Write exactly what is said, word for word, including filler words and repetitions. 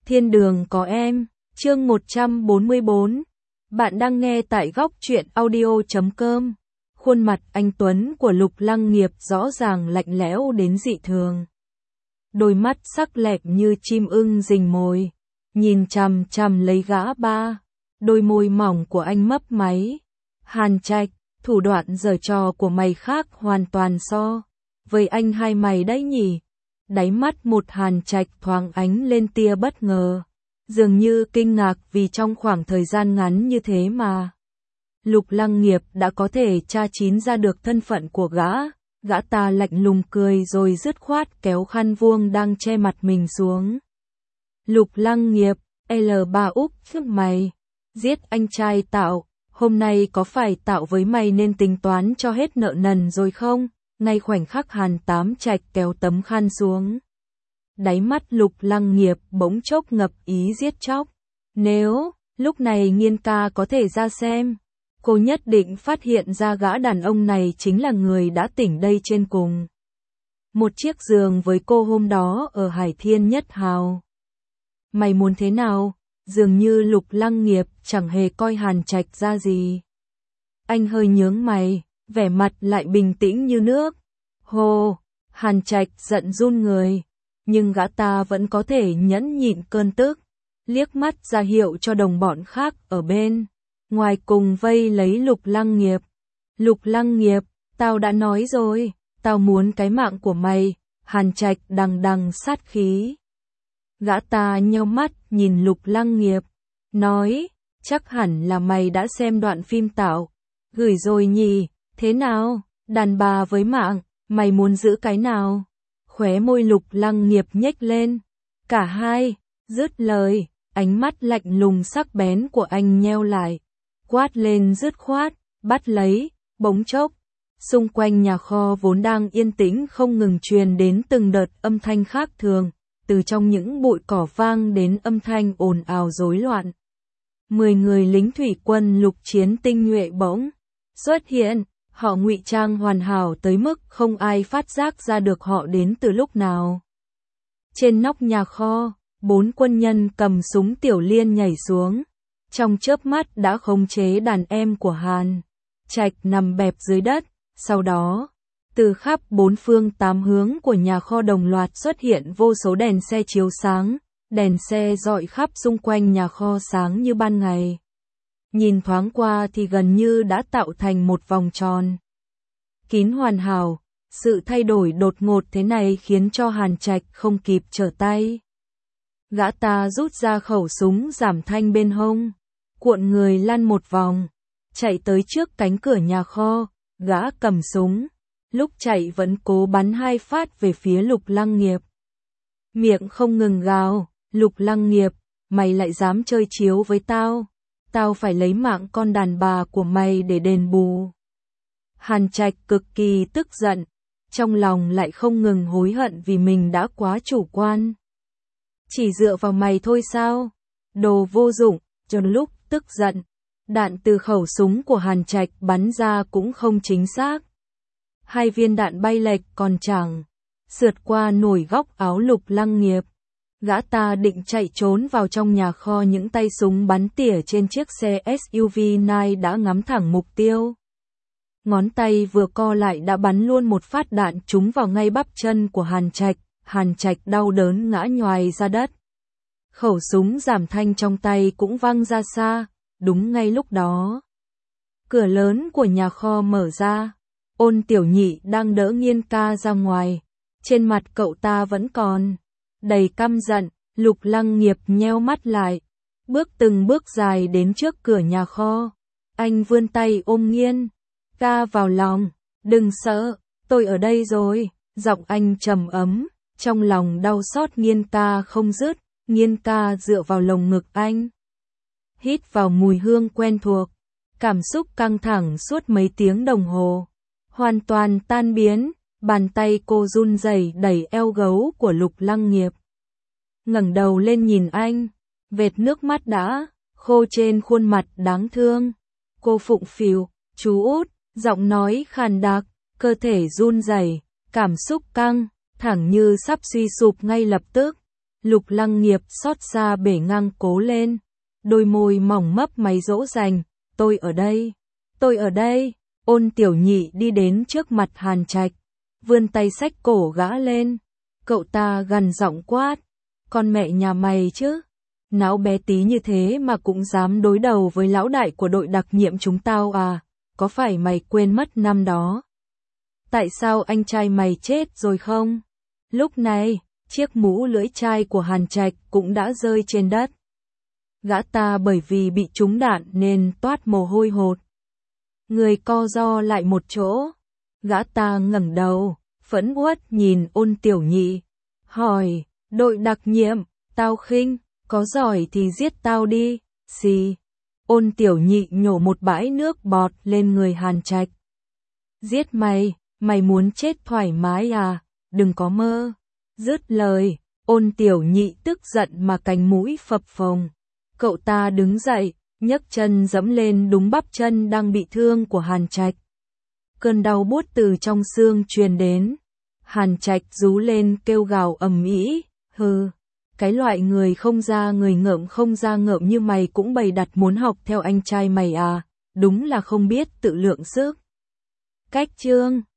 Thiên đường có em, chương một trăm bốn mươi bốn. Bạn đang nghe tại góc truyện audio chấm com. Khuôn mặt anh Tuấn của Lục Lăng Nghiệp rõ ràng lạnh lẽo đến dị thường. Đôi mắt sắc lẹm như chim ưng rình mồi, nhìn chằm chằm lấy gã ba. Đôi môi mỏng của anh mấp máy. Hàn Trạch, thủ đoạn giở trò của mày khác hoàn toàn so với anh hai mày đấy nhỉ. Đáy mắt một Hàn Trạch thoáng ánh lên tia bất ngờ, dường như kinh ngạc vì trong khoảng thời gian ngắn như thế mà Lục Lăng Nghiệp đã có thể tra chín ra được thân phận của gã. Gã ta lạnh lùng cười rồi dứt khoát kéo khăn vuông đang che mặt mình xuống. Lục Lăng Nghiệp, L ba Úc trước mày, giết anh trai Tạo, hôm nay có phải Tạo với mày nên tính toán cho hết nợ nần rồi không? Ngay khoảnh khắc Hàn Tám Trạch kéo tấm khăn xuống, đáy mắt Lục Lăng Nghiệp bỗng chốc ngập ý giết chóc. Nếu lúc này Nghiên ca có thể ra xem, cô nhất định phát hiện ra gã đàn ông này chính là người đã tỉnh đây trên cùng một chiếc giường với cô hôm đó ở Hải Thiên Nhất Hào. Mày muốn thế nào? Dường như Lục Lăng Nghiệp chẳng hề coi Hàn Trạch ra gì. Anh hơi nhướng mày, vẻ mặt lại bình tĩnh như nước. Hồ, Hàn Trạch giận run người, nhưng gã ta vẫn có thể nhẫn nhịn cơn tức, liếc mắt ra hiệu cho đồng bọn khác ở bên ngoài cùng vây lấy Lục Lăng Nghiệp. Lục Lăng Nghiệp, tao đã nói rồi, tao muốn cái mạng của mày. Hàn Trạch đằng đằng sát khí. Gã ta nheo mắt nhìn Lục Lăng Nghiệp, nói, chắc hẳn là mày đã xem đoạn phim Tạo gửi rồi nhỉ, thế nào, đàn bà với mạng, mày muốn giữ cái nào? Khóe môi Lục Lăng Nghiệp nhếch lên. Cả hai. Dứt lời, ánh mắt lạnh lùng sắc bén của anh nheo lại, quát lên dứt khoát, bắt lấy. Bỗng chốc, xung quanh nhà kho vốn đang yên tĩnh không ngừng truyền đến từng đợt âm thanh khác thường, từ trong những bụi cỏ vang đến âm thanh ồn ào rối loạn. Mười người lính thủy quân lục chiến tinh nhuệ bỗng xuất hiện, họ ngụy trang hoàn hảo tới mức không ai phát giác ra được họ đến từ lúc nào. Trên nóc nhà kho, bốn quân nhân cầm súng tiểu liên nhảy xuống, trong chớp mắt đã khống chế đàn em của Hàn Trạch nằm bẹp dưới đất. Sau đó, từ khắp bốn phương tám hướng của nhà kho đồng loạt xuất hiện vô số đèn xe chiếu sáng, đèn xe rọi khắp xung quanh nhà kho sáng như ban ngày. Nhìn thoáng qua thì gần như đã tạo thành một vòng tròn kín hoàn hảo. Sự thay đổi đột ngột thế này khiến cho Hàn Trạch không kịp trở tay. Gã ta rút ra khẩu súng giảm thanh bên hông, cuộn người lăn một vòng, chạy tới trước cánh cửa nhà kho. Gã cầm súng, lúc chạy vẫn cố bắn hai phát về phía Lục Lăng Nghiệp. Miệng không ngừng gào, Lục Lăng Nghiệp, mày lại dám chơi chiếu với tao, tao phải lấy mạng con đàn bà của mày để đền bù. Hàn Trạch cực kỳ tức giận, trong lòng lại không ngừng hối hận vì mình đã quá chủ quan. Chỉ dựa vào mày thôi sao? Đồ vô dụng. Cho lúc tức giận, đạn từ khẩu súng của Hàn Trạch bắn ra cũng không chính xác. Hai viên đạn bay lệch còn chẳng sượt qua nổi góc áo Lục Lăng Nghiệp. Gã ta định chạy trốn vào trong nhà kho, những tay súng bắn tỉa trên chiếc xe ét u vê này đã ngắm thẳng mục tiêu. Ngón tay vừa co lại đã bắn luôn một phát đạn trúng vào ngay bắp chân của Hàn Trạch. Hàn Trạch đau đớn ngã nhoài ra đất. Khẩu súng giảm thanh trong tay cũng văng ra xa. Đúng ngay lúc đó, cửa lớn của nhà kho mở ra. Ôn Tiểu Nhị đang đỡ Nghiên ca ra ngoài. Trên mặt cậu ta vẫn còn đầy căm giận. Lục Lăng Nghiệp nheo mắt lại, bước từng bước dài đến trước cửa nhà kho. Anh vươn tay ôm Nghiên ca vào lòng. Đừng sợ, tôi ở đây rồi. Giọng anh trầm ấm, trong lòng đau xót Nghiên ca không dứt. Nghiên ca dựa vào lồng ngực anh, hít vào mùi hương quen thuộc. Cảm xúc căng thẳng suốt mấy tiếng đồng hồ hoàn toàn tan biến. Bàn tay cô run rẩy đẩy eo gấu của Lục Lăng Nghiệp, ngẩng đầu lên nhìn anh, vệt nước mắt đã khô trên khuôn mặt đáng thương. Cô phụng phịu, chú út, giọng nói khàn đặc, cơ thể run rẩy, cảm xúc căng thẳng như sắp suy sụp ngay lập tức. Lục Lăng Nghiệp xót xa bể ngang cố lên, đôi môi mỏng mấp máy dỗ dành, tôi ở đây, tôi ở đây. Ôn Tiểu Nhị đi đến trước mặt Hàn Trạch, vươn tay xách cổ gã lên, cậu ta gằn giọng quát, con mẹ nhà mày chứ, não bé tí như thế mà cũng dám đối đầu với lão đại của đội đặc nhiệm chúng tao à, có phải mày quên mất năm đó? Tại sao anh trai mày chết rồi không? Lúc này, chiếc mũ lưỡi chai của Hàn Trạch cũng đã rơi trên đất. Gã ta bởi vì bị trúng đạn nên toát mồ hôi hột. Người co ro lại một chỗ. Gã ta ngẩng đầu, phẫn uất nhìn Ôn Tiểu Nhị, hỏi, đội đặc nhiệm, tao khinh, có giỏi thì giết tao đi, xì. Ôn Tiểu Nhị nhổ một bãi nước bọt lên người Hàn Trạch. Giết mày, mày muốn chết thoải mái à, đừng có mơ. Dứt lời, Ôn Tiểu Nhị tức giận mà cánh mũi phập phồng. Cậu ta đứng dậy, nhấc chân giẫm lên đúng bắp chân đang bị thương của Hàn Trạch. Cơn đau buốt từ trong xương truyền đến. Hàn Trạch rú lên kêu gào ầm ĩ, hừ, cái loại người không ra người ngợm không ra ngợm như mày cũng bày đặt muốn học theo anh trai mày à, đúng là không biết tự lượng sức. Cách chương